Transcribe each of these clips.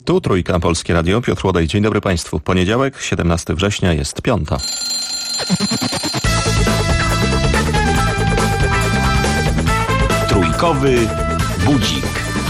Tu Trójka, Polskie Radio, Piotr Łodej. Dzień dobry Państwu. Poniedziałek, 17 września, jest 5. Trójkowy budzik.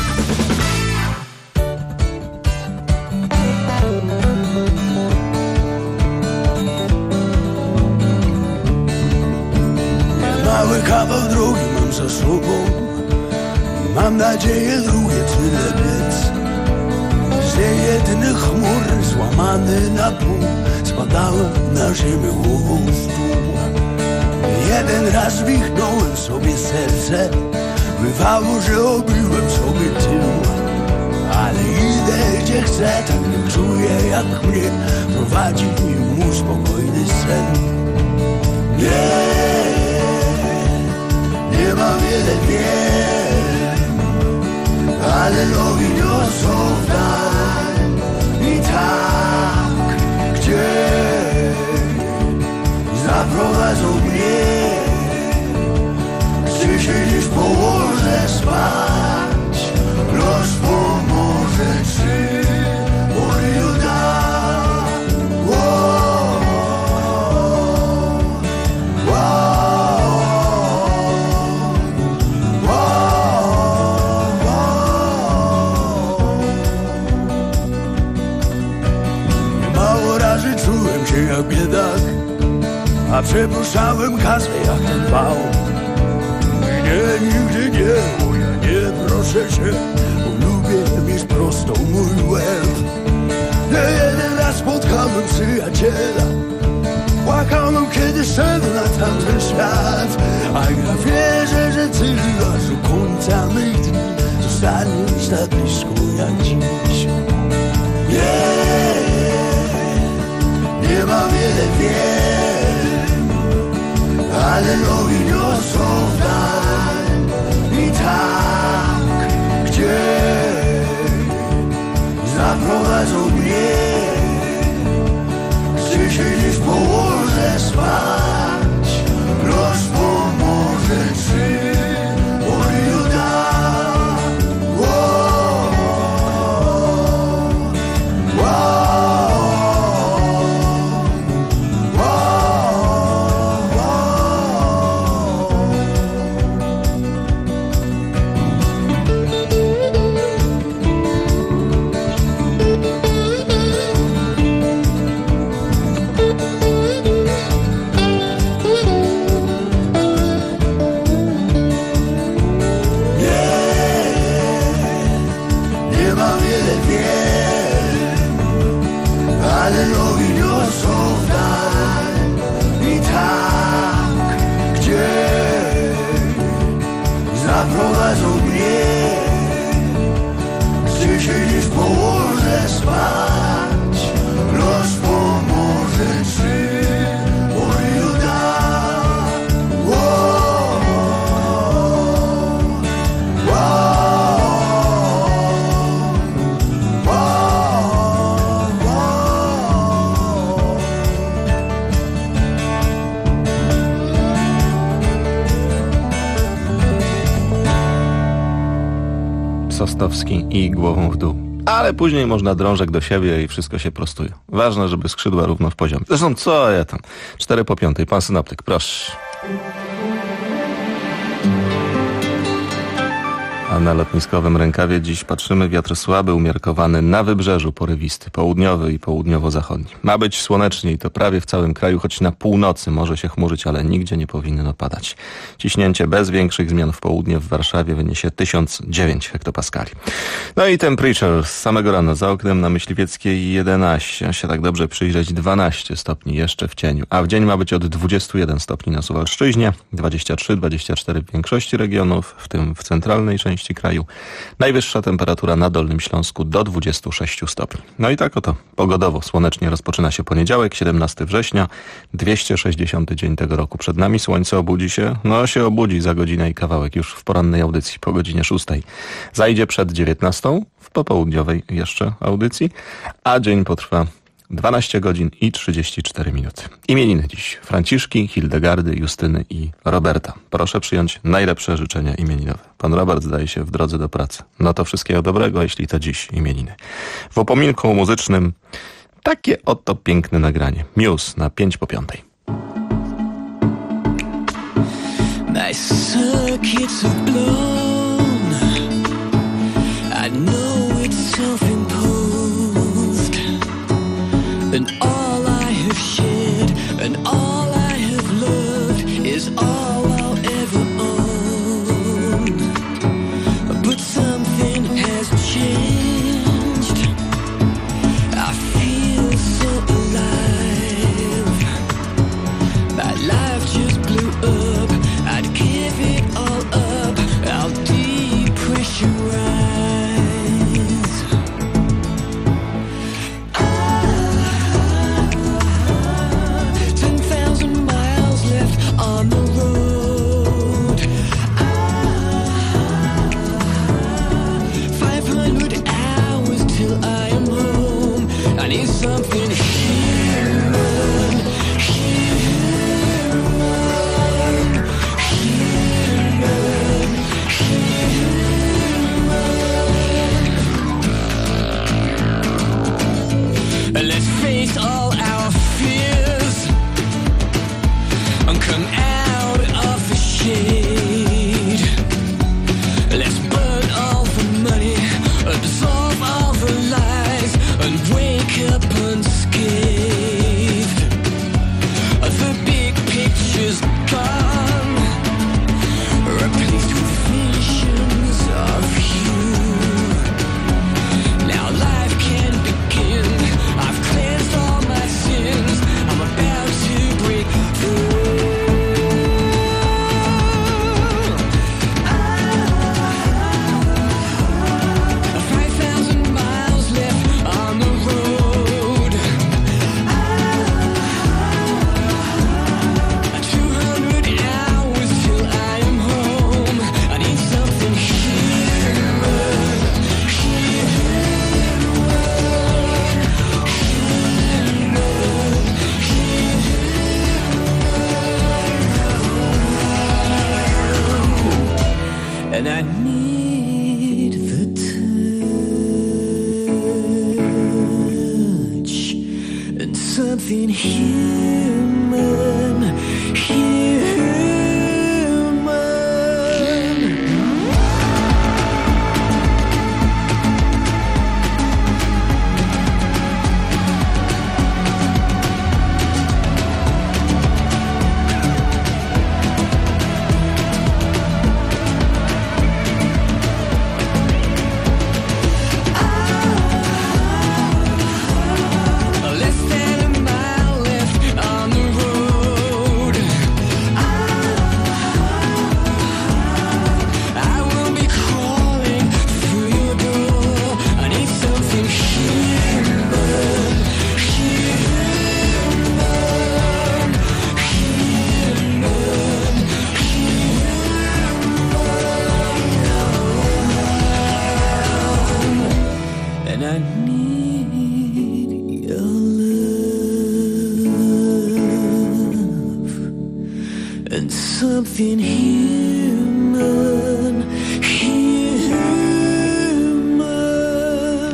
Mały kawał drogi mam za sobą, mam nadzieję drugie tyle biec. Z jedynych chmur złamany na pół spadałem na ziemię głową w dół. Jeden raz wichnąłem sobie serce, bywało, że obiłem sobie tył. Ale idę gdzie chcę, tak nie czuję jak mnie prowadzi mu spokojny sen. Nie mam wiele wiem, ale nogi niosą w dal. I tak, gdzie zaprowadzą mnie, gdzie się dziś położę spać. Los pomoże, czy Bogu da. Czułem się jak biedak, a przepuszczałem kasę jak ten wał. Nie, nigdy nie, bo ja nie proszę się, bo lubię mieć prostą mój łeb. Nie jeden raz spotkałem przyjaciela, płakałem kiedy szedł na tamten świat. A ja wierzę, że ty aż do końca mych dni zostaniesz tak blisko jak dziś. Nie mam wiele wiem, ale nogi niosą w dal. I tak, gdzie zaprowadzą mnie, gdzie się dziś położę spać. Los pomoże, czy Bogu da. Ale nogi niosą w dal. I tak, gdzie zaprowadzą mnie, gdzie się dziś położę spać. Los pomoże, czy Bogu da. Sostowski i głową w dół. Ale później można drążek do siebie i wszystko się prostuje. Ważne, żeby skrzydła równo w poziomie. Zresztą co ja tam? 4:05. Pan synoptyk, proszę. A na lotniskowym rękawie dziś patrzymy, wiatr słaby, umiarkowany, na wybrzeżu porywisty, południowy i południowo-zachodni. Ma być słonecznie i to prawie w całym kraju, choć na północy może się chmurzyć, ale nigdzie nie powinno padać. Ciśnięcie bez większych zmian w południe w Warszawie wyniesie 1009 hektopaskali. No i temperature z samego rana za oknem na Myśliwieckiej 11, a się tak dobrze przyjrzeć 12 stopni jeszcze w cieniu, a w dzień ma być od 21 stopni na Suwalszczyźnie, 23-24 w większości regionów, w tym w centralnej części kraju. Najwyższa temperatura na Dolnym Śląsku do 26 stopni. No i tak oto pogodowo słonecznie rozpoczyna się poniedziałek, 17 września, 260 dzień tego roku. Przed nami słońce obudzi się, no się obudzi za godzinę i kawałek już w porannej audycji po godzinie 6. Zajdzie przed 19 w popołudniowej jeszcze audycji, a dzień potrwa 12 godzin i 34 minuty. Imieniny dziś: Franciszki, Hildegardy, Justyny i Roberta. Proszę przyjąć najlepsze życzenia imieninowe. Pan Robert zdaje się w drodze do pracy. No to wszystkiego dobrego, jeśli to dziś imieniny. W upominku muzycznym takie oto piękne nagranie. Muse na 5:05. My circuits are blown. I know it's self-imposed, and all I have shared and all I have loved is all I'll ever own. But something has changed. I feel so alive. My life just blew up. I'd give it all up. I'll depressurize. 10,000 miles left on the road. 500 hours till I am home. I need something human, human, human, human. Let's face all our fears and come out of the shade. Let's burn all the money, absorb all the lies, and wake up unscathed. The big picture's gone, replaced with visions of you. Now life can begin. I've cleansed all my sins. I'm about to break through. 5,000 miles left on the road. 200 hours till I am home. I need something human, human, and I need the touch and something human, human. Less than a mile left on the road. I will be crawling through your door. I need something human, human, human, human. And I need your love and something human, human.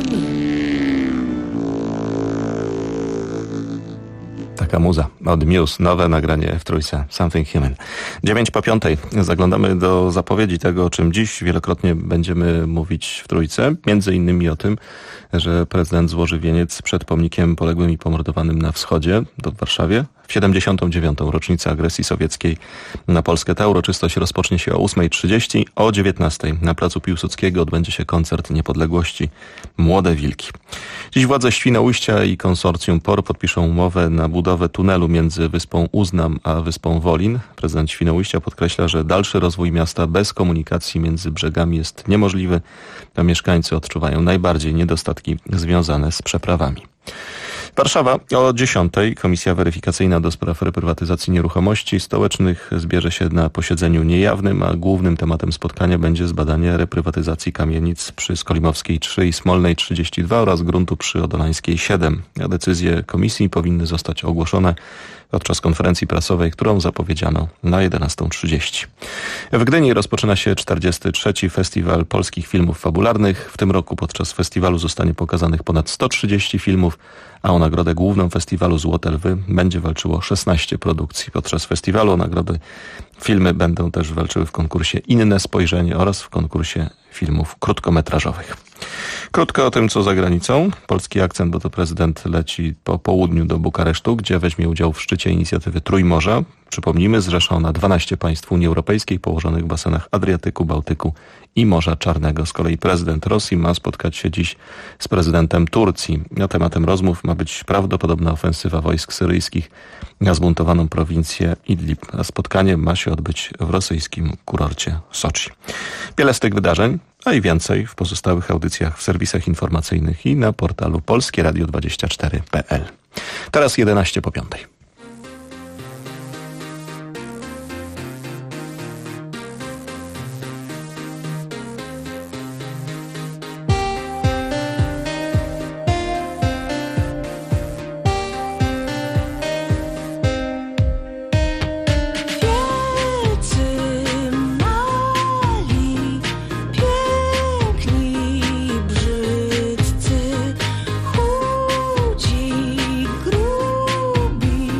Taka muza od Muse, nowe nagranie w trójce, Something Human. 9:05. Zaglądamy do zapowiedzi tego, o czym dziś wielokrotnie będziemy mówić w trójce. Między innymi o tym, że prezydent złoży wieniec przed pomnikiem poległym i pomordowanym na wschodzie, to w Warszawie, w 79. rocznicę agresji sowieckiej na Polskę. Ta uroczystość rozpocznie się o 8:30, o 19:00 na placu Piłsudskiego odbędzie się koncert niepodległości Młode Wilki. Dziś władze Świnoujścia i konsorcjum POR podpiszą umowę na budowę tunelu między wyspą Uznam a wyspą Wolin. Prezydent Świnoujścia podkreśla, że dalszy rozwój miasta bez komunikacji między brzegami jest niemożliwy, a mieszkańcy odczuwają najbardziej niedostatki związane z przeprawami. Warszawa o 10:00. Komisja Weryfikacyjna do spraw reprywatyzacji nieruchomości stołecznych zbierze się na posiedzeniu niejawnym, a głównym tematem spotkania będzie zbadanie reprywatyzacji kamienic przy Skolimowskiej 3 i Smolnej 32 oraz gruntu przy Odolańskiej 7. A decyzje komisji powinny zostać ogłoszone podczas konferencji prasowej, którą zapowiedziano na 11:30. W Gdyni rozpoczyna się 43. Festiwal Polskich Filmów Fabularnych. W tym roku podczas festiwalu zostanie pokazanych ponad 130 filmów, a o nagrodę główną festiwalu Złote Lwy będzie walczyło 16 produkcji. Podczas festiwalu o nagrody filmy będą też walczyły w konkursie Inne Spojrzenie oraz w konkursie filmów krótkometrażowych. Krótko o tym, co za granicą. Polski akcent, bo to prezydent leci po południu do Bukaresztu, gdzie weźmie udział w szczycie inicjatywy Trójmorza. Przypomnijmy, zrzesza ona 12 państw Unii Europejskiej położonych w basenach Adriatyku, Bałtyku i Morza Czarnego. Z kolei prezydent Rosji ma spotkać się dziś z prezydentem Turcji. A tematem rozmów ma być prawdopodobna ofensywa wojsk syryjskich na zbuntowaną prowincję Idlib. A spotkanie ma się odbyć w rosyjskim kurorcie Soczi. Wiele z tych wydarzeń, a i więcej w pozostałych audycjach w serwisach informacyjnych i na portalu polskieradio24.pl. Teraz 11:05. Chudzi, grubi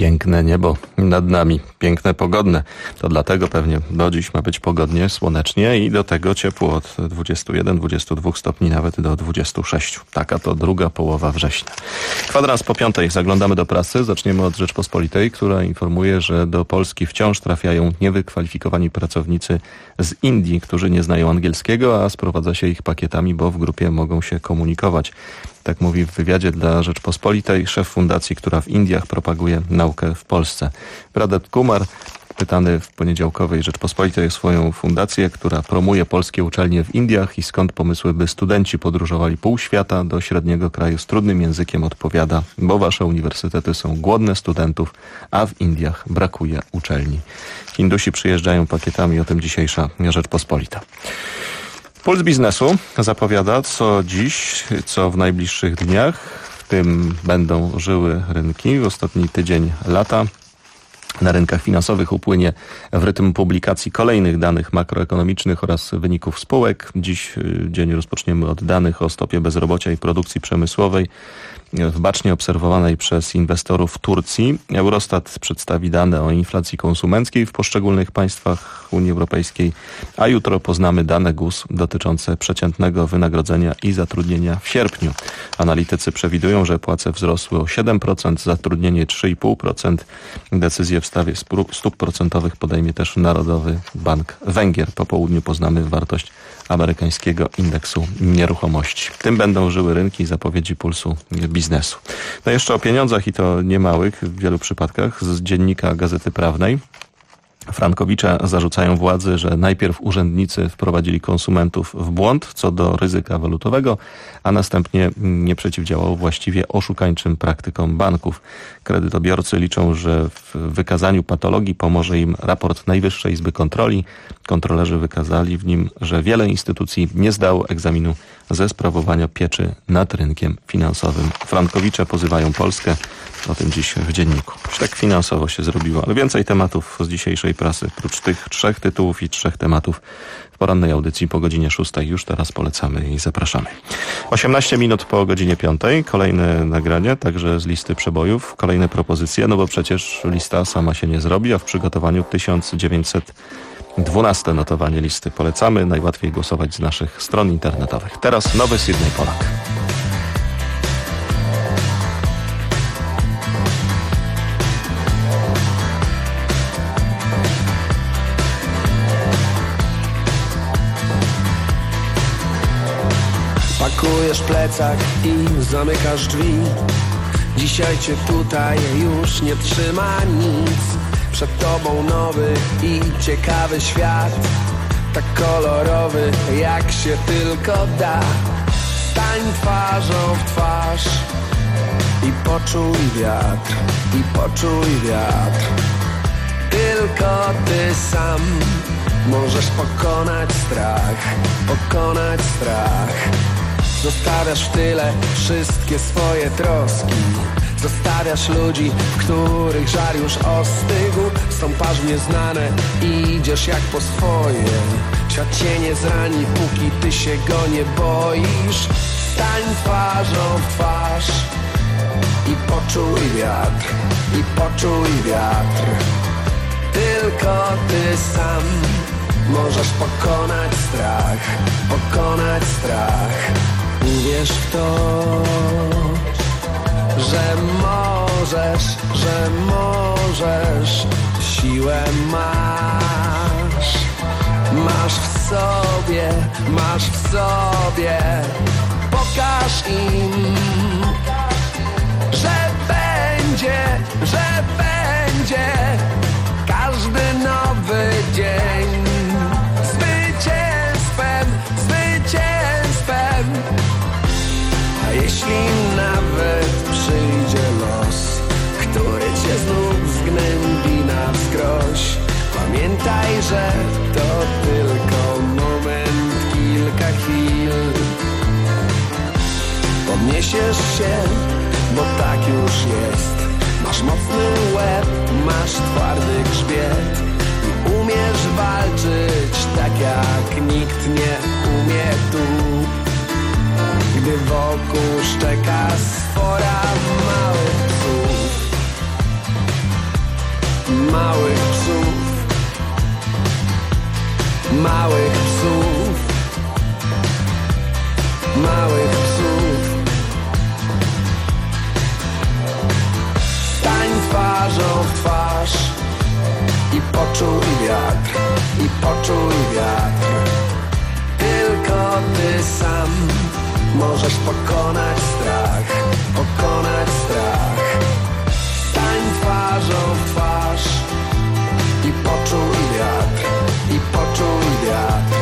piękne niebo nad nami, piękne, pogodne. To dlatego pewnie do dziś ma być pogodnie, słonecznie i do tego ciepło od 21-22 stopni, nawet do 26. Taka to druga połowa września. Kwadrans po 5:00. Zaglądamy do prasy. Zaczniemy od Rzeczpospolitej, która informuje, że do Polski wciąż trafiają niewykwalifikowani pracownicy z Indii, którzy nie znają angielskiego, a sprowadza się ich pakietami, bo w grupie mogą się komunikować. Tak mówi w wywiadzie dla Rzeczpospolitej szef fundacji, która w Indiach propaguje naukę w Polsce. Pradeep Kumar, pytany w poniedziałkowej Rzeczpospolitej o swoją fundację, która promuje polskie uczelnie w Indiach i skąd pomysły, by studenci podróżowali pół świata do średniego kraju z trudnym językiem, odpowiada: bo wasze uniwersytety są głodne studentów, a w Indiach brakuje uczelni. Hindusi przyjeżdżają pakietami, o tym dzisiejsza Rzeczpospolita. Puls Biznesu zapowiada, co dziś, co w najbliższych dniach. W tym będą żyły rynki. Ostatni tydzień lata na rynkach finansowych upłynie w rytm publikacji kolejnych danych makroekonomicznych oraz wyników spółek. Dziś dzień rozpoczniemy od danych o stopie bezrobocia i produkcji przemysłowej bacznie obserwowanej przez inwestorów w Turcji. Eurostat przedstawi dane o inflacji konsumenckiej w poszczególnych państwach Unii Europejskiej, a jutro poznamy dane GUS dotyczące przeciętnego wynagrodzenia i zatrudnienia w sierpniu. Analitycy przewidują, że płace wzrosły o 7%, zatrudnienie 3,5%. Decyzję w sprawie stóp procentowych podejmie też Narodowy Bank Węgier. Po południu poznamy wartość amerykańskiego indeksu nieruchomości. Tym będą żyły rynki, zapowiedzi Pulsu Biznesu. No jeszcze o pieniądzach, i to niemałych w wielu przypadkach, z dziennika Gazety Prawnej. Frankowicze zarzucają władzy, że najpierw urzędnicy wprowadzili konsumentów w błąd co do ryzyka walutowego, a następnie nie przeciwdziałało właściwie oszukańczym praktykom banków. Kredytobiorcy liczą, że w wykazaniu patologii pomoże im raport Najwyższej Izby Kontroli. Kontrolerzy wykazali w nim, że wiele instytucji nie zdało egzaminu ze sprawowania pieczy nad rynkiem finansowym. Frankowicze pozywają Polskę. O tym dziś w dzienniku. Już tak finansowo się zrobiło, ale więcej tematów z dzisiejszej prasy. Prócz tych 3 tytułów i 3 tematów w porannej audycji po godzinie 6:00. Już teraz polecamy i zapraszamy. 18 minut po godzinie 5:00. Kolejne nagranie, także z listy przebojów. Kolejne propozycje, no bo przecież lista sama się nie zrobi, a w przygotowaniu 1912 notowanie listy. Polecamy. Najłatwiej głosować z naszych stron internetowych. Teraz nowy Sydney Polak. Pakujesz plecak i zamykasz drzwi. Dzisiaj cię tutaj już nie trzyma nic. Przed tobą nowy i ciekawy świat, tak kolorowy jak się tylko da. Stań twarzą w twarz i poczuj wiatr, i poczuj wiatr. Tylko ty sam możesz pokonać strach, pokonać strach. Zostawiasz w tyle wszystkie swoje troski. Zostawiasz ludzi, w których żar już ostygł. Stąpasz w nieznane i idziesz jak po swoje. Świat cię nie zrani, póki ty się go nie boisz. Stań twarzą w twarz i poczuj wiatr, i poczuj wiatr. Tylko ty sam możesz pokonać strach, pokonać strach. Uwierz w to, że możesz, że możesz. Siłę masz, masz w sobie, masz w sobie. Pokaż im, że będzie, że będzie każdy nowy dzień zwycięstwem, zwycięstwem. A jeśli nawet przyjdzie los, który cię znów zgnębi na wskroś, pamiętaj, że to tylko moment, kilka chwil. Podniesiesz się, bo tak już jest. Masz mocny łeb, masz twardy grzbiet i umiesz walczyć tak jak nikt nie umie tu. Gdy wokół szczeka sfora małych psów. małych psów, małych psów, małych psów. Stań twarzą w twarz i poczuj wiatr, i poczuj wiatr. Tylko ty sam możesz pokonać strach, pokonać strach. Stań twarzą w twarz i poczuj wiatr, i poczuj wiatr.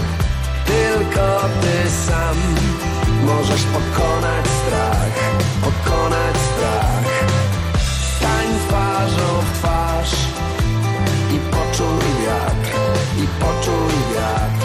Tylko ty sam możesz pokonać strach, pokonać strach. Stań twarzą w twarz i poczuj wiatr, i poczuj wiatr.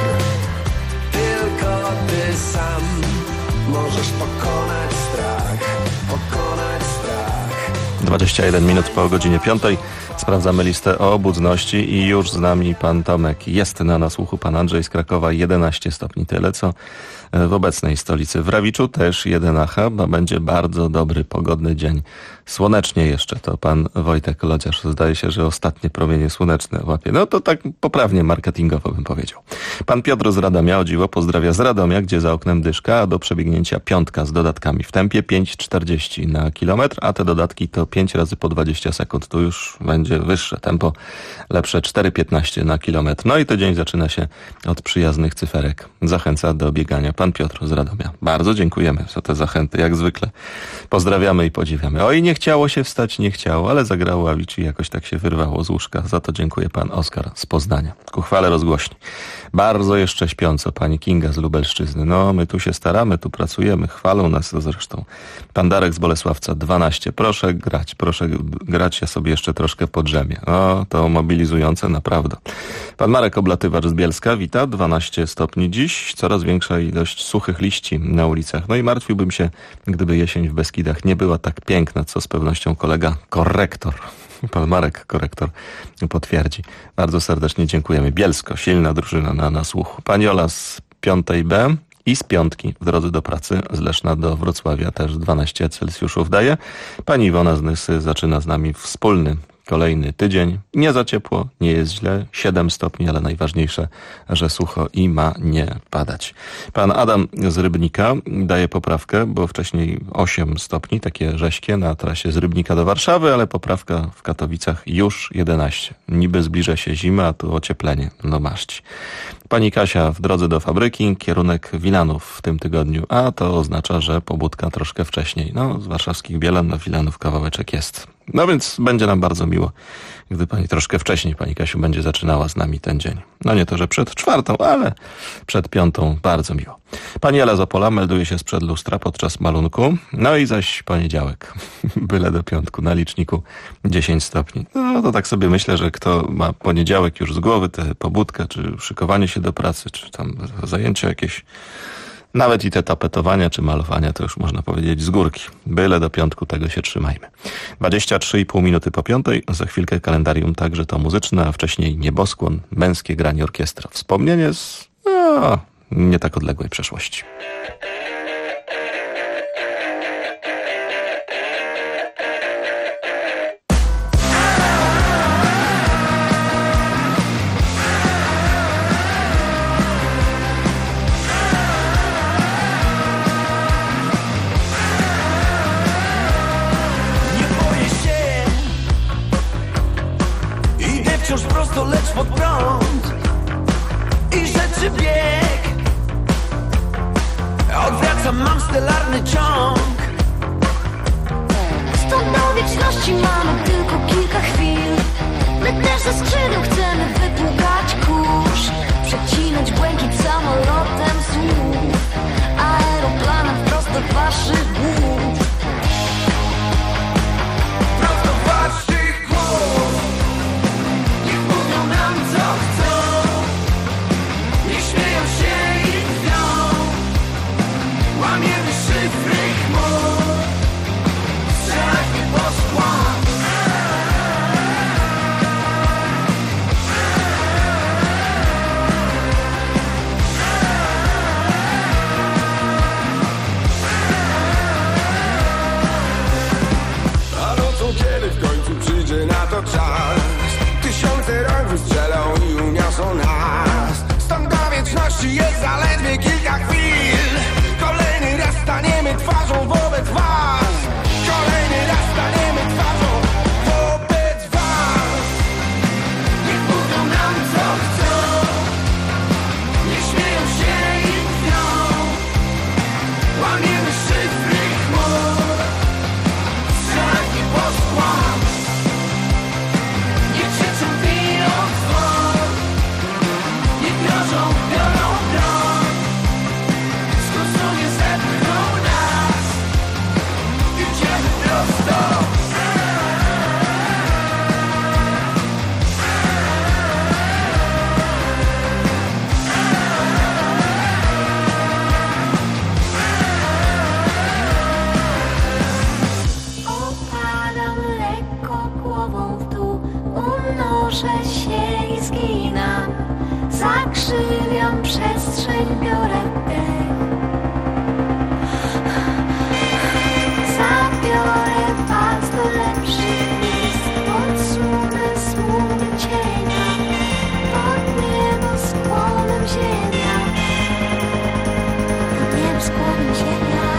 Tylko ty sam możesz pokonać strach, pokonać strach. 21 minut po godzinie 5. Sprawdzamy listę o obudności i już z nami pan Tomek. Jest na nasłuchu pan Andrzej z Krakowa, 11 stopni, tyle co w obecnej stolicy. W Rawiczu też 11, bo będzie bardzo dobry, pogodny dzień. Słonecznie jeszcze, to pan Wojtek Lodziarz. Zdaje się, że ostatnie promienie słoneczne łapie. No to tak poprawnie marketingowo bym powiedział. Pan Piotr z Radomia, o dziwo, pozdrawia z Radomia, gdzie za oknem dyszka, a do przebiegnięcia 5 z dodatkami w tempie 5,40 na kilometr, a te dodatki to 5 razy po 20 sekund. Tu już będzie wyższe tempo, lepsze 4,15 na kilometr. No i to dzień zaczyna się od przyjaznych cyferek. Zachęca do biegania pan Piotr z Radomia. Bardzo dziękujemy za te zachęty, jak zwykle. Pozdrawiamy i podziwiamy. Oj, nie chciało się wstać, nie chciało, ale zagrało Avicii i jakoś tak się wyrwało z łóżka. Za to dziękuję pan Oskar z Poznania. Ku chwale rozgłośni. Bardzo jeszcze śpiąco pani Kinga z Lubelszczyzny. No, my tu się staramy, tu pracujemy, chwalą nas zresztą. Pan Darek z Bolesławca, 12. Proszę grać, ja sobie jeszcze troszkę podrzemię. O, to mobilizujące, naprawdę. Pan Marek Oblatywacz z Bielska, wita, 12 stopni dziś, coraz większa ilość suchych liści na ulicach. No i martwiłbym się, gdyby jesień w Beskidach nie była tak piękna, co z pewnością kolega korektor, pan Marek korektor potwierdzi. Bardzo serdecznie dziękujemy. Bielsko, silna drużyna na nasłuchu. Pani Ola z 5B i z 5 w drodze do pracy z Leszna do Wrocławia też 12 Celsjuszów daje. Pani Iwona z Nysy zaczyna z nami wspólny kolejny tydzień. Nie za ciepło, nie jest źle. 7 stopni, ale najważniejsze, że sucho i ma nie padać. Pan Adam z Rybnika daje poprawkę, bo wcześniej 8 stopni, takie rześkie na trasie z Rybnika do Warszawy, ale poprawka w Katowicach już 11. Niby zbliża się zima, a tu ocieplenie. No maści. Pani Kasia w drodze do fabryki, kierunek Wilanów w tym tygodniu, a to oznacza, że pobudka troszkę wcześniej. No, z warszawskich Bielan do Wilanów kawałeczek jest. No więc będzie nam bardzo miło, gdy pani troszkę wcześniej, pani Kasiu, będzie zaczynała z nami ten dzień. No nie to, że przed 4, ale przed 5 bardzo miło. Pani Ela z Opola melduje się sprzed lustra podczas malunku. No i zaś poniedziałek, byle do piątku, na liczniku 10 stopni. No to tak sobie myślę, że kto ma poniedziałek już z głowy, tę pobudkę, czy szykowanie się do pracy, czy tam zajęcia jakieś, nawet i te tapetowania czy malowania, to już można powiedzieć z górki. Byle do piątku, tego się trzymajmy. 23,5 minuty po 5. Za chwilkę kalendarium także to muzyczne, a wcześniej nieboskłon, męskie granie orkiestra. Wspomnienie z nie tak odległej przeszłości. Wciąż prosto, lecz pod prąd i rzeczy bieg. Odwracam, mam stelarny ciąg. Stąd do wieczności mamy tylko kilka chwil. My też ze skrzydeł chcemy wypłukać kurz, przecinać błękit samolotem słów, aeroplanem wprost do waszych głów. Prosto w waszych głów. Niech mówią nam co chcą, niech śmieją się i drwią. Łamiemy szyfry chmur, strzelać nie poszło. wystrzelą i uniosą nas. Stąd do wieczności jest zaledwie kilka chwil. Kolejny raz staniemy twarzą wobec was. Kolejny raz staniemy twarzą wobec was. Niech mówią nam co chcą, niech śmieją się i drwią. Łamiemy szyfry chmur, strzelaki poskłam. Niech krzyczą winą dzwon, niech grożą, biorą broń. Z kursu nie zepchną nas, idziemy prosto. Opadam lekko głową w dół, unoszę się i zginam. Zakrzywiam przestrzeń, biorę dech. Zabiorę was do lepszych miejsc, odsunę smugi cienia. Pod nieboskłonem ziemia, pod nieboskłonem ziemia.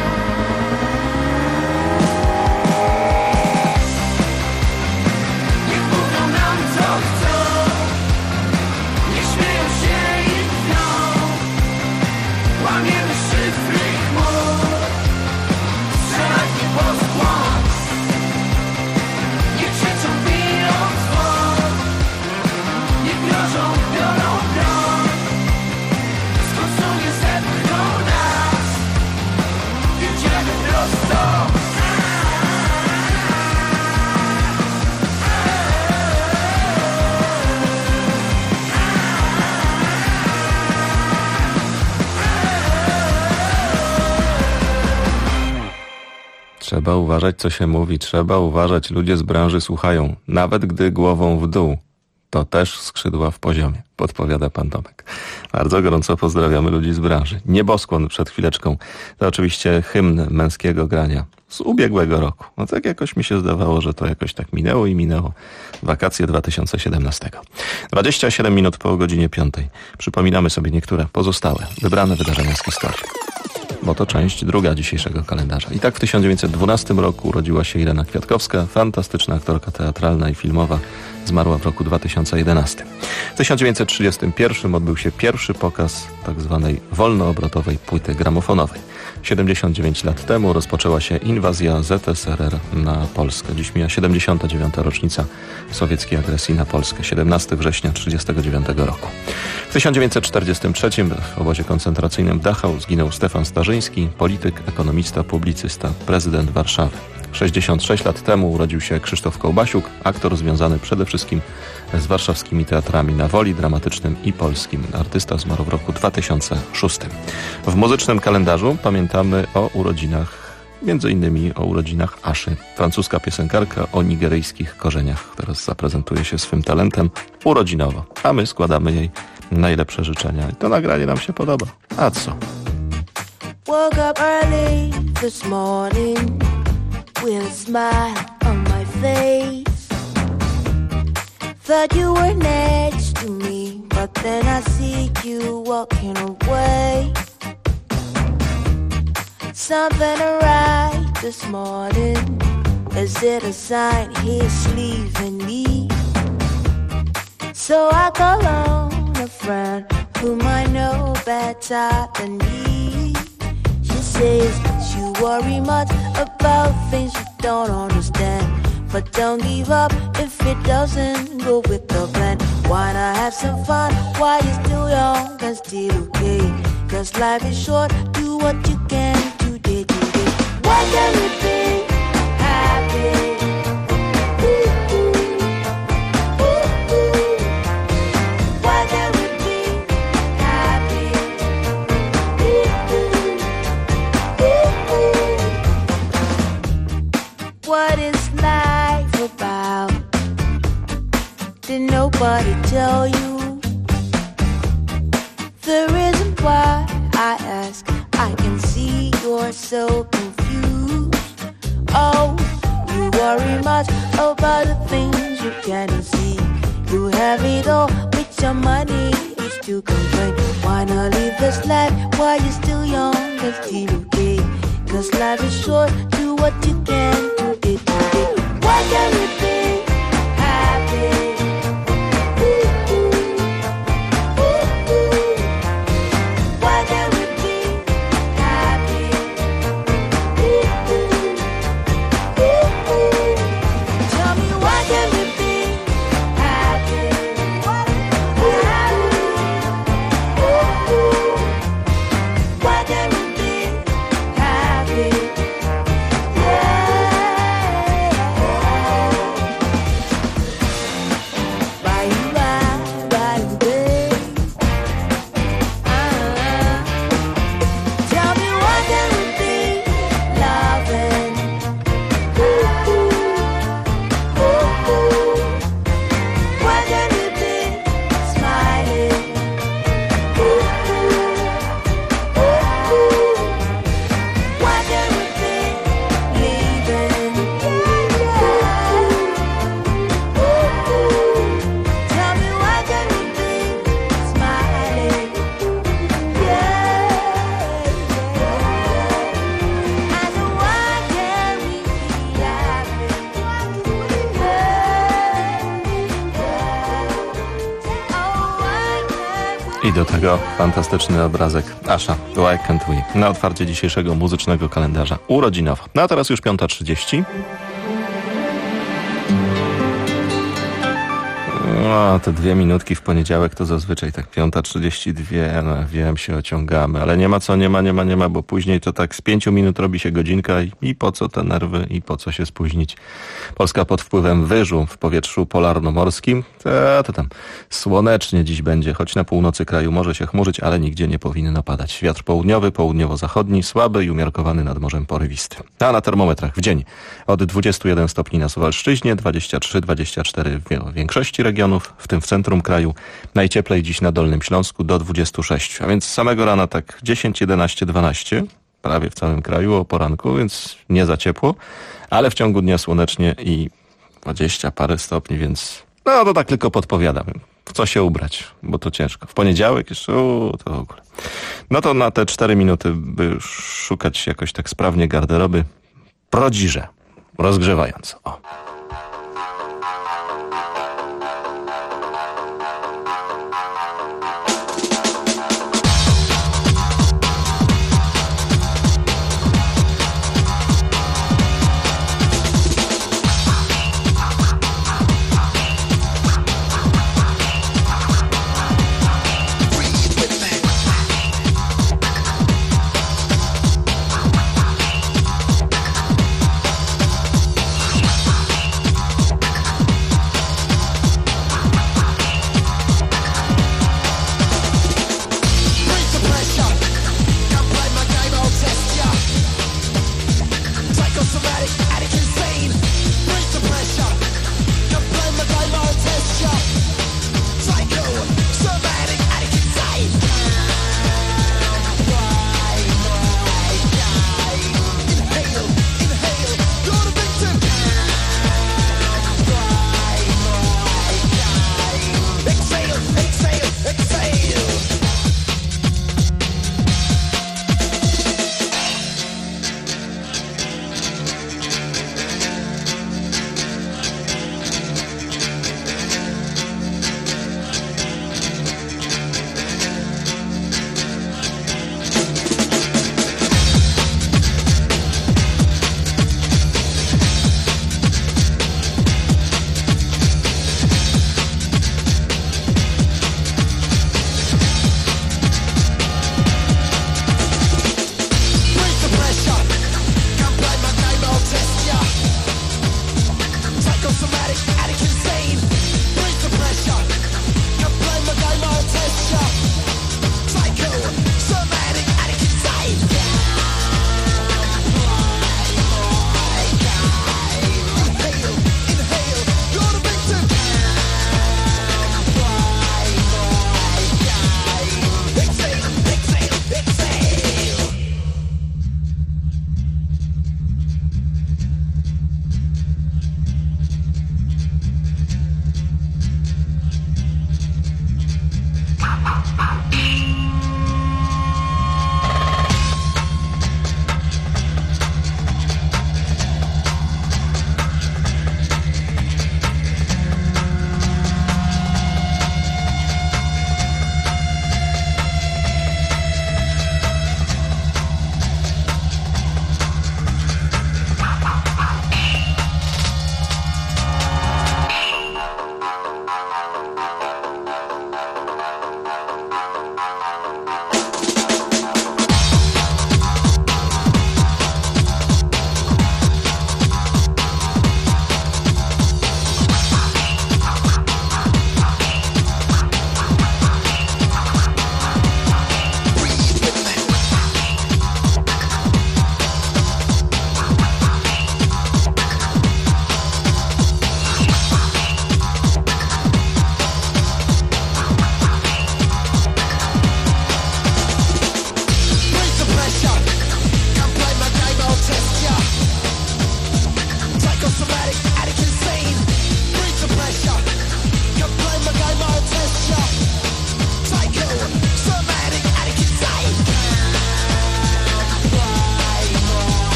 Niech mówią nam co chcą, niech śmieją się i drwią. Łamiemy szyfry chmur, strzelaki poskłon. Niech krzyczą winą dzwon, niech grożą, biorą broń. Z kursu nie zepchną nas, idziemy prosto. Trzeba uważać, co się mówi, trzeba uważać, ludzie z branży słuchają, nawet gdy głową w dół. To też skrzydła w poziomie, podpowiada pan Tomek. Bardzo gorąco pozdrawiamy ludzi z branży. Nieboskłon przed chwileczką. To oczywiście hymn męskiego grania z ubiegłego roku. No tak jakoś mi się zdawało, że to jakoś tak minęło i minęło. Wakacje 2017. 27 minut po godzinie 5. Przypominamy sobie niektóre pozostałe, wybrane wydarzenia z historii. Bo to część druga dzisiejszego kalendarza. I tak w 1912 roku urodziła się Irena Kwiatkowska, fantastyczna aktorka teatralna i filmowa, zmarła w roku 2011. W 1931 odbył się pierwszy pokaz tzw. wolnoobrotowej płyty gramofonowej. 79 lat temu rozpoczęła się inwazja ZSRR na Polskę. Dziś mija 79. rocznica sowieckiej agresji na Polskę, 17 września 1939 roku. W 1943 w obozie koncentracyjnym Dachau zginął Stefan Starzyński, polityk, ekonomista, publicysta, prezydent Warszawy. 66 lat temu urodził się Krzysztof Kołbasiuk, aktor związany przede wszystkim z warszawskimi teatrami na Woli, Dramatycznym i Polskim. Artysta zmarł w roku 2006. W muzycznym kalendarzu pamiętamy o urodzinach, między innymi o urodzinach Aszy, francuska piosenkarka o nigeryjskich korzeniach. Teraz zaprezentuje się swym talentem urodzinowo, a my składamy jej najlepsze życzenia. I to nagranie nam się podoba. A co? Woke up early this morning with a smile on my face. Thought you were next to me, but then I see you walking away. Something alright this morning. Is it a sign he's leaving me? So I call on a friend whom I know better than me. She says that you worry much about things you don't understand, but don't give up if it doesn't go with the plan. Why not have some fun while you're still young and still okay? Cause life is short, do what you can today, today. Why can't we be happy? Why can't we be happy? What is life about? Did nobody tell you? The reason why I ask, I can see you're so confused. Oh, you worry much about the things you can't see. You have it all with your money, you still complain. Why not live this life while you're still young and still okay? Cause life is short, do what you can do it today. Why can't we be happy? Why can't we be happy? Tell me why can't we be happy? Why can't we be happy? I do tego fantastyczny obrazek Asha, Why Can't We? Na otwarcie dzisiejszego muzycznego kalendarza urodzinowo. No a teraz już 5:30. No, te 2 minutki w poniedziałek to zazwyczaj tak 5:32, no wiem, się ociągamy, ale nie ma co, nie ma, bo później to tak z 5 minut robi się godzinka i po co te nerwy i po co się spóźnić. Polska pod wpływem wyżu w powietrzu polarnomorskim, to tam słonecznie dziś będzie, choć na północy kraju może się chmurzyć, ale nigdzie nie powinno padać. Wiatr południowy, południowo-zachodni, słaby i umiarkowany nad morzem porywisty. A na termometrach w dzień od 21 stopni na Suwalszczyźnie, 23-24 w większości regionów, w tym w centrum kraju. Najcieplej dziś na Dolnym Śląsku do 26, a więc z samego rana tak 10, 11, 12, prawie w całym kraju o poranku, więc nie za ciepło, ale w ciągu dnia słonecznie i 20 parę stopni, więc no to tak tylko podpowiadam, w co się ubrać, bo to ciężko. W poniedziałek jeszcze, to w ogóle. No to na te 4 minuty, by szukać jakoś tak sprawnie garderoby, Prodiże, rozgrzewając. O.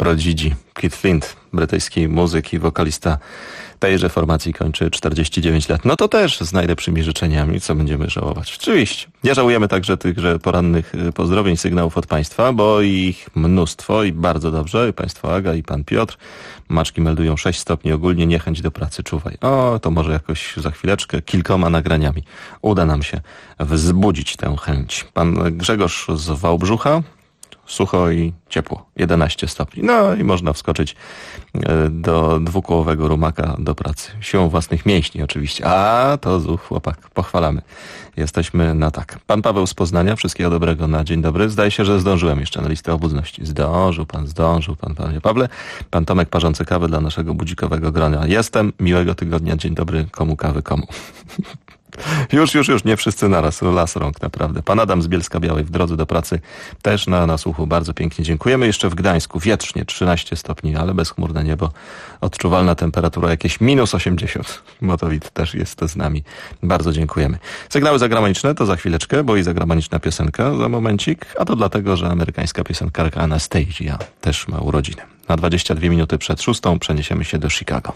Prodigy. Keith Flint, brytyjski muzyk i wokalista tejże formacji, kończy 49 lat. No to też z najlepszymi życzeniami, co będziemy żałować. Oczywiście. Nie żałujemy także tychże porannych pozdrowień, sygnałów od Państwa, bo ich mnóstwo i bardzo dobrze. I Państwo Aga i Pan Piotr. Maczki meldują 6 stopni ogólnie, niechęć do pracy, czuwaj. O, to może jakoś za chwileczkę kilkoma nagraniami uda nam się wzbudzić tę chęć. Pan Grzegorz z Wałbrzucha. Sucho i ciepło, 11 stopni. No i można wskoczyć do dwukołowego rumaka do pracy. Siłą własnych mięśni oczywiście. A to chłopak, pochwalamy. Jesteśmy na tak. Pan Paweł z Poznania, wszystkiego dobrego na dzień dobry. Zdaje się, że zdążyłem jeszcze na listę obecności. Zdążył pan Panie Pawle. Pan Tomek parzący kawę dla naszego budzikowego grona. Jestem, miłego tygodnia, dzień dobry, komu kawy, komu. Już, nie wszyscy naraz, las rąk naprawdę. Pan Adam z Bielska Białej w drodze do pracy też na słuchu, bardzo pięknie dziękujemy. Jeszcze w Gdańsku wietrznie, 13 stopni, ale bezchmurne niebo, odczuwalna temperatura jakieś -80. Motowit też jest z nami, bardzo dziękujemy. Sygnały zagraniczne to za chwileczkę, bo i zagraniczna piosenka za momencik, a to dlatego, że amerykańska piosenkarka Anastasia też ma urodziny. Na 22 minuty przed 6 przeniesiemy się do Chicago.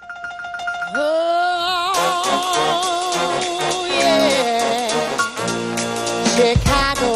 Chicago.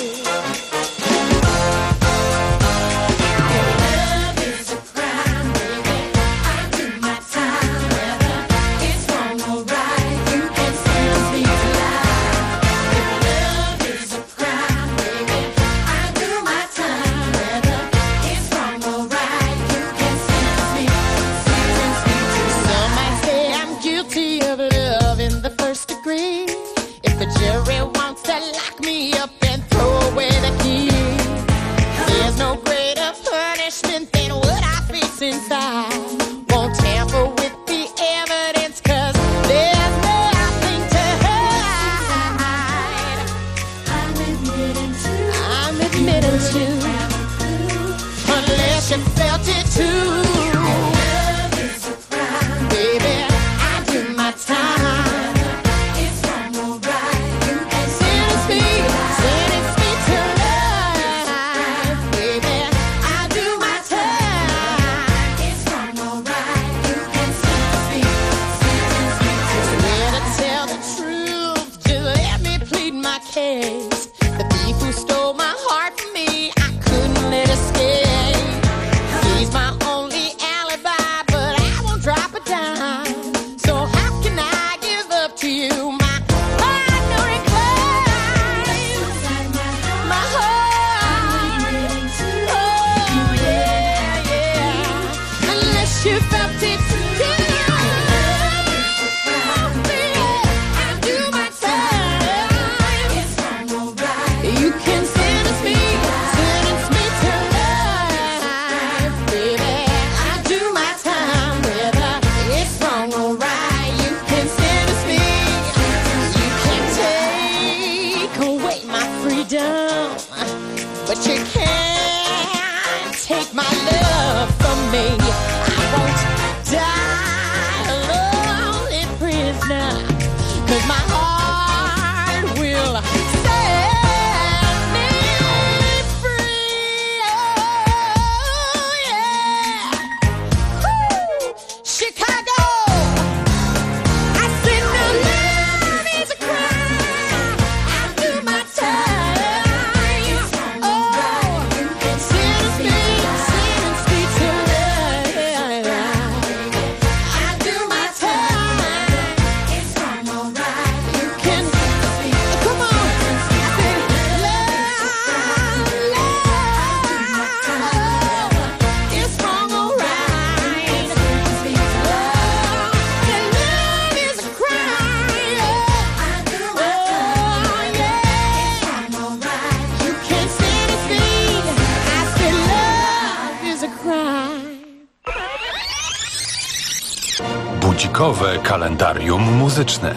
Budzikowe kalendarium muzyczne.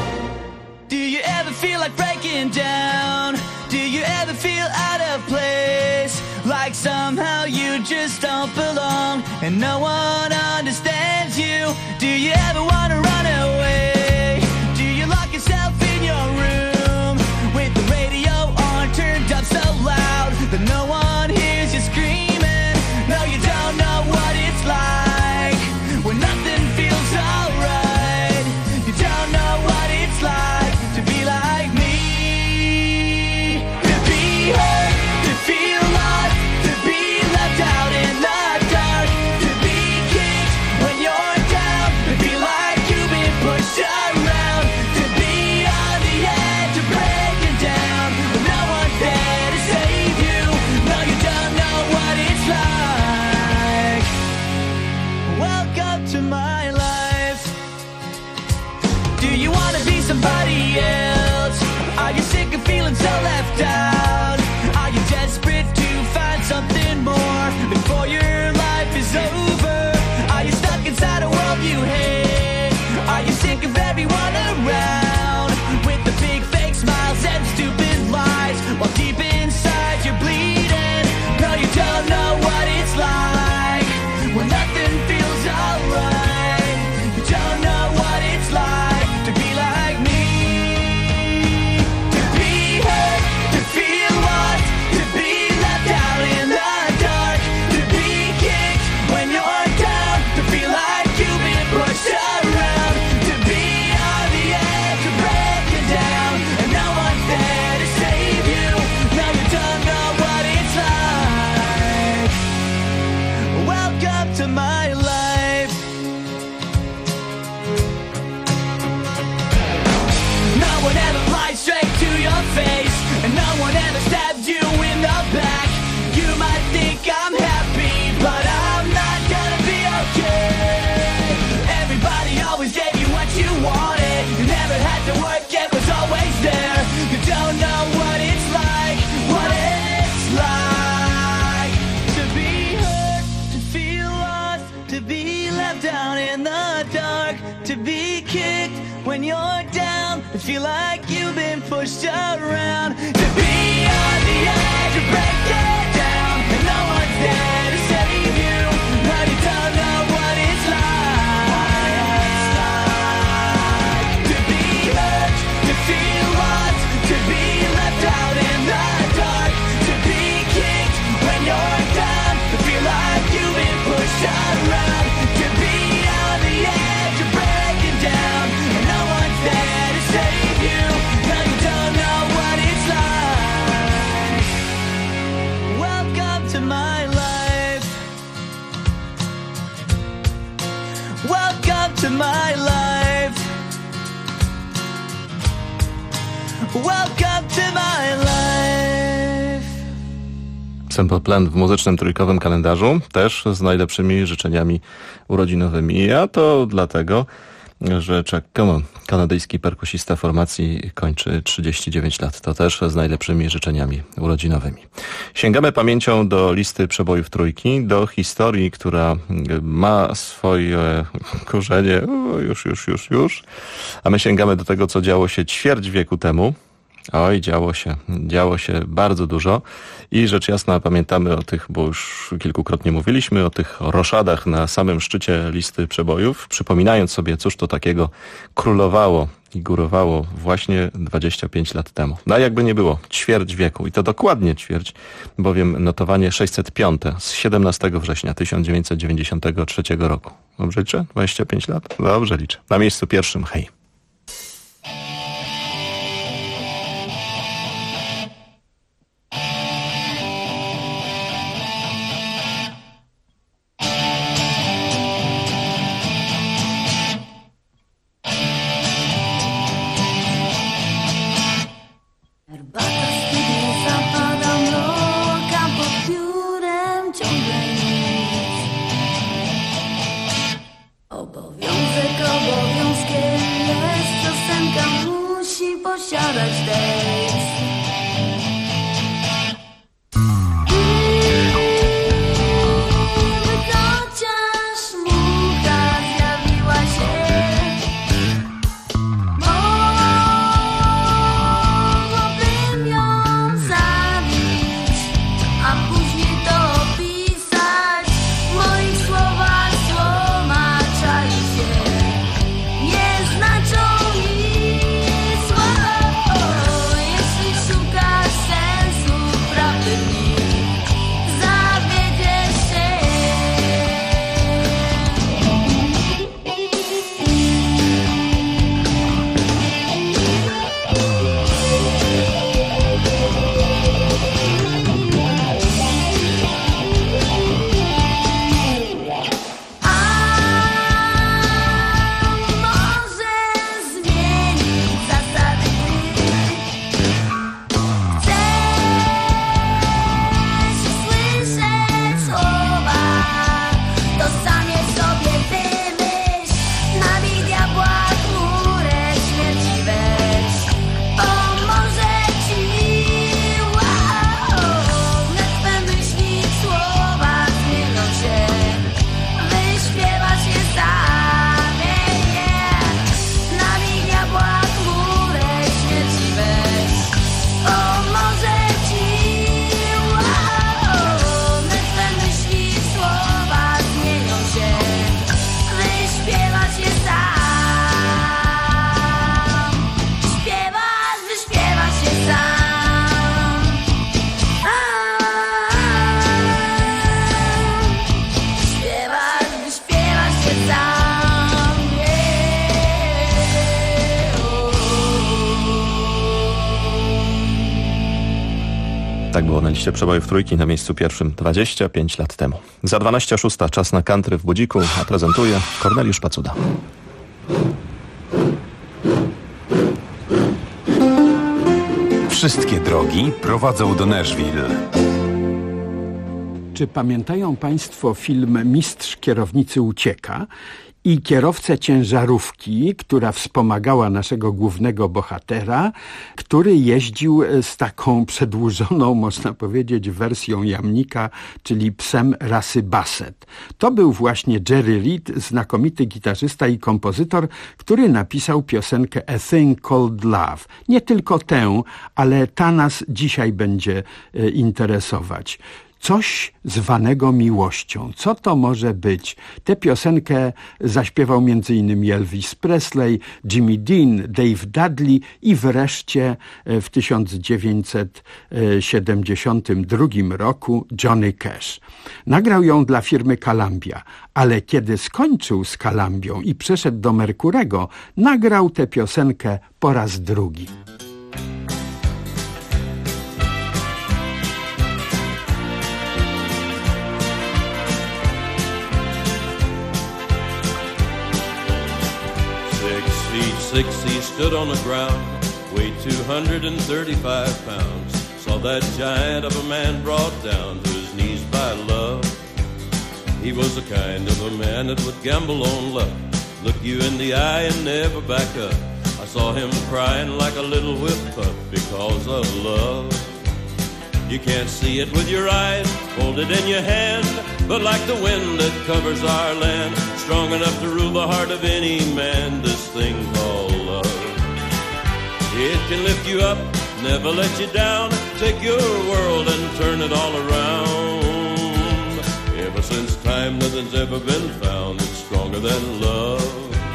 Do you ever feel like breaking down? Do you ever feel out of place? Like somehow you just don't belong and no one understands you? Do you ever want to run away? Do you lock yourself in your room with the radio on turned up so loud that no one hears you screaming? No, you don't. around, to be on the edge of breaking down. No one's there to save you. No, you don't know what it's like. Welcome to my life. Do you want to be somebody else? Are you sick of feeling so left out? Are you desperate to find something more before your life is over? Are you stuck inside a world you hate? Are you sick of everyone around with the big fake smiles and stupid lies while deep inside you're bleeding? No, you don't know what it's like when nothing feels alright. You don't know what it's like to be like me. To be hurt, to feel lost, to be left out in the dark, to be kicked when you're down, to feel like you've been pushed around, to be on the edge of breaking down, and no one's there to save you. Now you don't know what it's like. Welcome to my life. No one ever lies straight to your face, and no one ever stabs you in the back. You might think I'm happy, but I'm not gonna be okay. Everybody always gave you what you wanted. You never had to work, it was always there. You don't know what it's like, what it's like to be hurt, to feel lost, to be left down in the dark, to be kicked when you're down, to feel like you've been pushed around, to be on the edge of breaking down, and no one's there to save you. No, you don't know what it's like to be hurt, to feel lost, to be left out in the dark, to be kicked when you're down, to feel like you've been pushed around, to be on the edge of breaking down, and no one's there to save you. No, you don't know what it's like. Welcome to my life. Welcome to my life. Welcome to my life. Simple Plan w muzycznym trójkowym kalendarzu, też z najlepszymi życzeniami urodzinowymi. A to dlatego, że Chuck Common, kanadyjski perkusista formacji, kończy 39 lat. To też z najlepszymi życzeniami urodzinowymi. Sięgamy pamięcią do listy przebojów trójki, do historii, która ma swoje korzenie już. A my sięgamy do tego, co działo się ćwierć wieku temu. Oj, działo się bardzo dużo i rzecz jasna pamiętamy o tych, bo już kilkukrotnie mówiliśmy, o tych roszadach na samym szczycie listy przebojów, przypominając sobie, cóż to takiego królowało i górowało właśnie 25 lat temu. No a jakby nie było, ćwierć wieku i to dokładnie ćwierć, bowiem notowanie 605 z 17 września 1993 roku. Dobrze liczę? 25 lat? Dobrze liczę. Na miejscu pierwszym, hej. Nie znaczą nic. Tak było na liście przebojów trójki na miejscu pierwszym 25 lat temu. Za 12:06 czas na country w Budziku, a prezentuje Korneliusz Pacuda. Wszystkie drogi prowadzą do Nashville. Czy pamiętają Państwo film Mistrz kierownicy ucieka i kierowcę ciężarówki, która wspomagała naszego głównego bohatera, który jeździł z taką przedłużoną, można powiedzieć, wersją jamnika, czyli psem rasy Basset. To był właśnie Jerry Reed, znakomity gitarzysta i kompozytor, który napisał piosenkę A Thing Called Love. Nie tylko tę, ale ta nas dzisiaj będzie interesować. Coś zwanego miłością. Co to może być? Tę piosenkę zaśpiewał m.in. Elvis Presley, Jimmy Dean, Dave Dudley i wreszcie w 1972 roku Johnny Cash. Nagrał ją dla firmy Columbia, ale kiedy skończył z Columbią i przeszedł do Mercurego, nagrał tę piosenkę po raz drugi. He stood on the ground, weighed 235 pounds. Saw that giant of a man brought down to his knees by love. He was the kind of a man that would gamble on luck, look you in the eye and never back up. I saw him crying like a little whip pup because of love. You can't see it with your eyes, hold it in your hand, but like the wind that covers our land, strong enough to rule the heart of any man, this thing called love. It can lift you up, never let you down, take your world and turn it all around. Ever since time, nothing's ever been found that's stronger than love.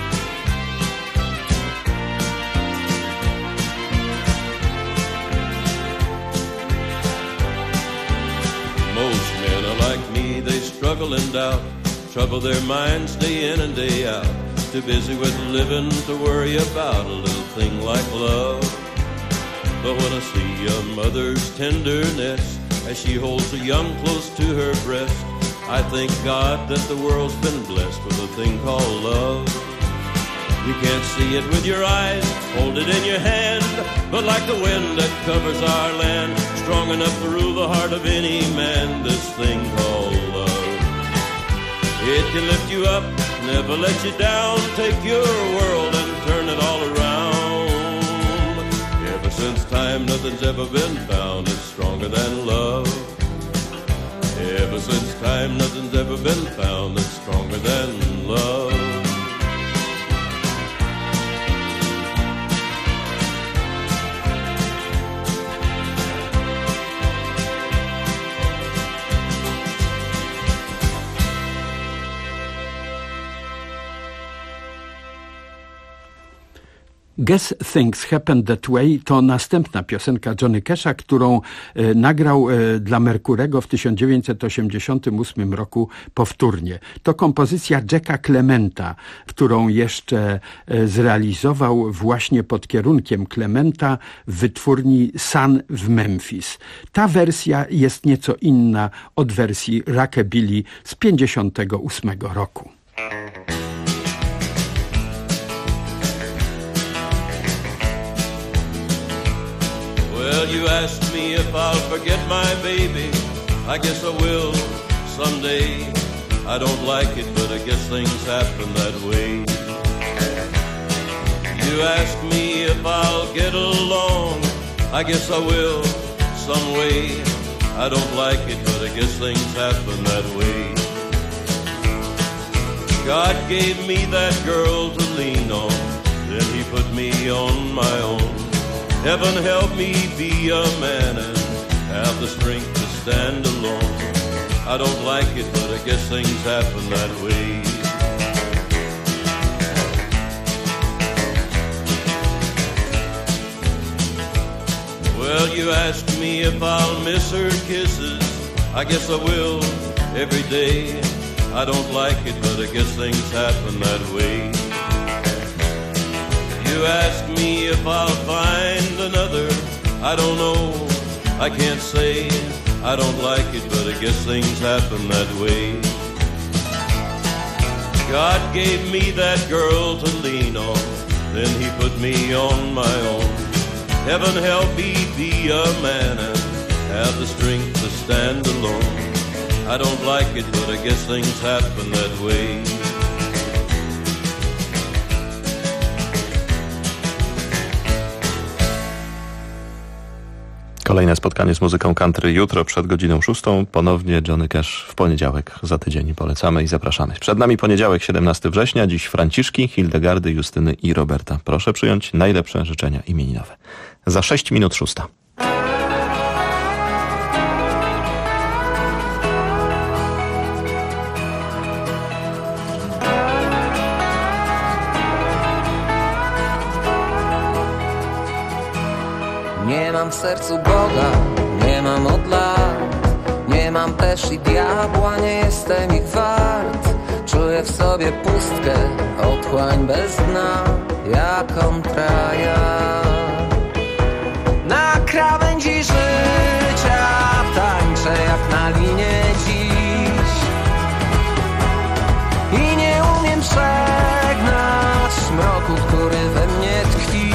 Most men are like me, they struggle and doubt, trouble their minds day in and day out. Too busy with living to worry about a little thing like love. But when I see a mother's tenderness as she holds a young close to her breast, I thank God that the world's been blessed with a thing called love. You can't see it with your eyes, hold it in your hand, but like the wind that covers our land, strong enough to rule the heart of any man, this thing called love. It can lift you up, never let you down, take your world and turn it all around. Ever since time, nothing's ever been found that's stronger than love. Ever since time, nothing's ever been found that's stronger than love. Guess Things Happen That Way to następna piosenka Johnny Casha, którą nagrał dla Mercurego w 1988 roku powtórnie. To kompozycja Jacka Clementa, którą jeszcze zrealizował właśnie pod kierunkiem Clementa w wytwórni Sun w Memphis. Ta wersja jest nieco inna od wersji Rockabilly z 1958 roku. Well, you asked me if I'll forget my baby. I guess I will someday. I don't like it, but I guess things happen that way. You asked me if I'll get along. I guess I will some way. I don't like it, but I guess things happen that way. God gave me that girl to lean on, then he put me on my own. Heaven help me be a man and have the strength to stand alone. I don't like it, but I guess things happen that way. Well, you asked me if I'll miss her kisses. I guess I will every day. I don't like it, but I guess things happen that way. You ask me if I'll find another. I don't know, I can't say I don't like it, but I guess things happen that way. God gave me that girl to lean on, then he put me on my own. Heaven help me be a man and have the strength to stand alone. I don't like it, but I guess things happen that way. Kolejne spotkanie z muzyką country jutro przed godziną 6. Ponownie Johnny Cash w poniedziałek za tydzień. Polecamy i zapraszamy. Przed nami poniedziałek 17 września. Dziś Franciszki, Hildegardy, Justyny i Roberta. Proszę przyjąć najlepsze życzenia imieninowe. Za 6 minut 6. Nie mam w sercu Boga, nie mam od lat. Nie mam też i diabła, nie jestem ich wart. Czuję w sobie pustkę, otchłań bez dna, jak kontraja. Na krawędzi życia tańczę jak na linie dziś. I nie umiem przegnać mroku, który we mnie tkwi.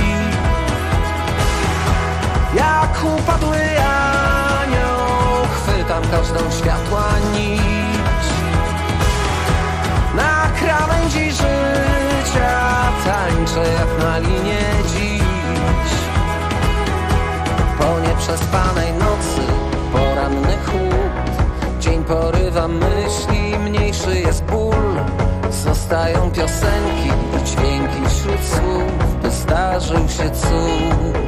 Jak upadły anioł, chwytam każdą światła nić. Na krawędzi życia tańczę jak na linie dziś. Po nieprzespanej nocy poranny chłód, dzień porywa myśli, mniejszy jest ból. Zostają piosenki i dźwięki wśród słów, by zdarzył się cud.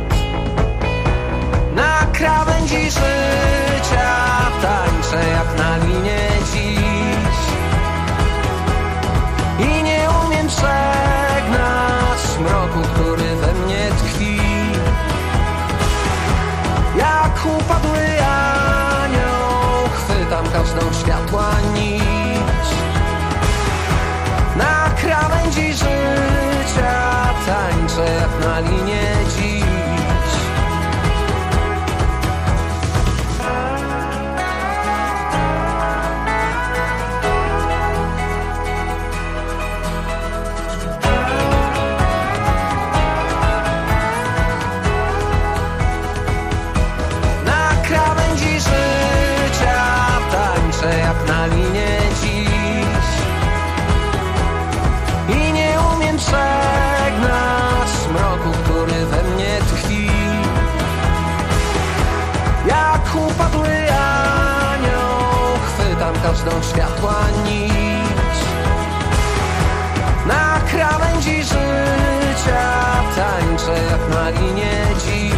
Na krawędzi życia tańczę jak na linie dziś. I nie umiem przegnać mroku, który we mnie tkwi. Jak upadły anioł, chwytam każdą światła nić. Na krawędzi życia tańczę jak na linie dziś. Jak na linie dziś. I nie umiem przegnać mroku, który we mnie tkwi. Jak upadły anioł, chwytam każdą światła nić. Na krawędzi życia tańczę jak na linie dziś.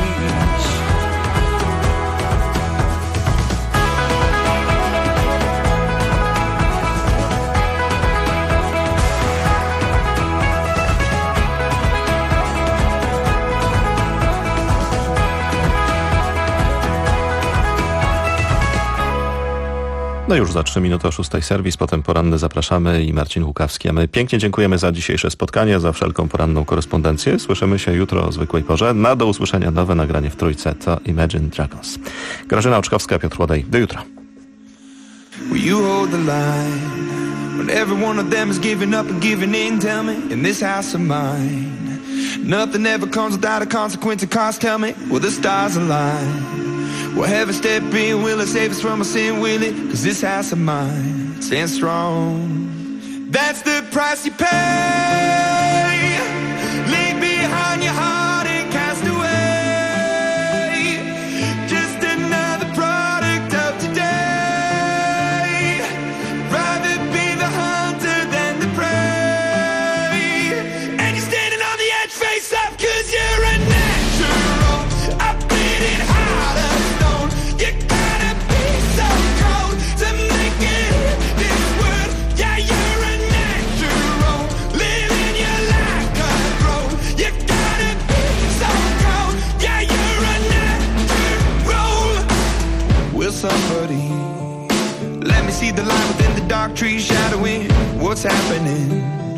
No już za 3 minuty o 6 serwis, potem poranny zapraszamy i Marcin Łukawski. A my pięknie dziękujemy za dzisiejsze spotkanie, za wszelką poranną korespondencję. Słyszymy się jutro o zwykłej porze. Do usłyszenia nowe nagranie w trójce to Imagine Dragons. Grażyna Oczkowska, Piotr Łodej. Do jutra. Will you hold the line when every one of them is giving up and giving in? Tell me, in this house of mine, nothing ever comes without a consequence of cost. Tell me, will the stars align? Will heaven step in? Will it save us from our sin? Will it? 'Cause this house of mine stands strong. That's the price you pay. Leave behind your heart and cast away. Just another product of today. Rather be the hunter than the prey. And you're standing on the edge face up 'cause you're a natural. I beat it hard as stone. You gotta be so cold to make it in this world. Yeah, you're a natural. Living your life control. You gotta be so cold. Yeah, you're a natural. Will somebody let me see the light within the dark trees shadowing what's happening?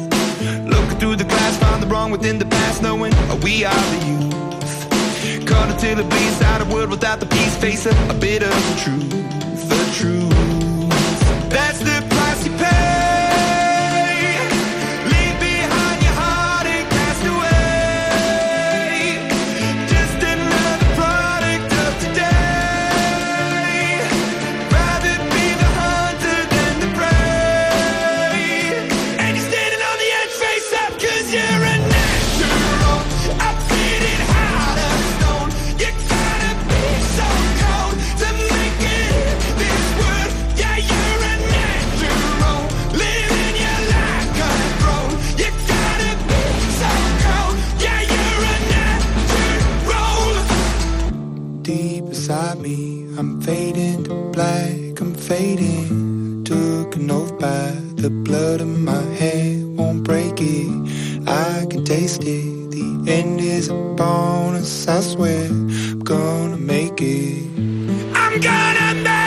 Looking through the glass, found the wrong within the past, knowing we are the youth. Caught till it be inside a world without the peace. Face a bit of the truth, the truth. That's the price you pay. Leave behind your heart and cast away. Just another product of today. Rather be the hunter than the prey. And you're standing on the edge, face up, 'cause you're a natural. I'm feeling hot as stone. You gotta be so cold to make it in this world. Yeah, you're a natural. Living your life control. You gotta be so cold. Yeah, you're a natural. Deep inside me, I'm fading to black. I'm fading. Took an oath by the blood in my head. Won't break it. I can taste it. The end is upon us. I swear I'm gonna make it. I'm gonna make it.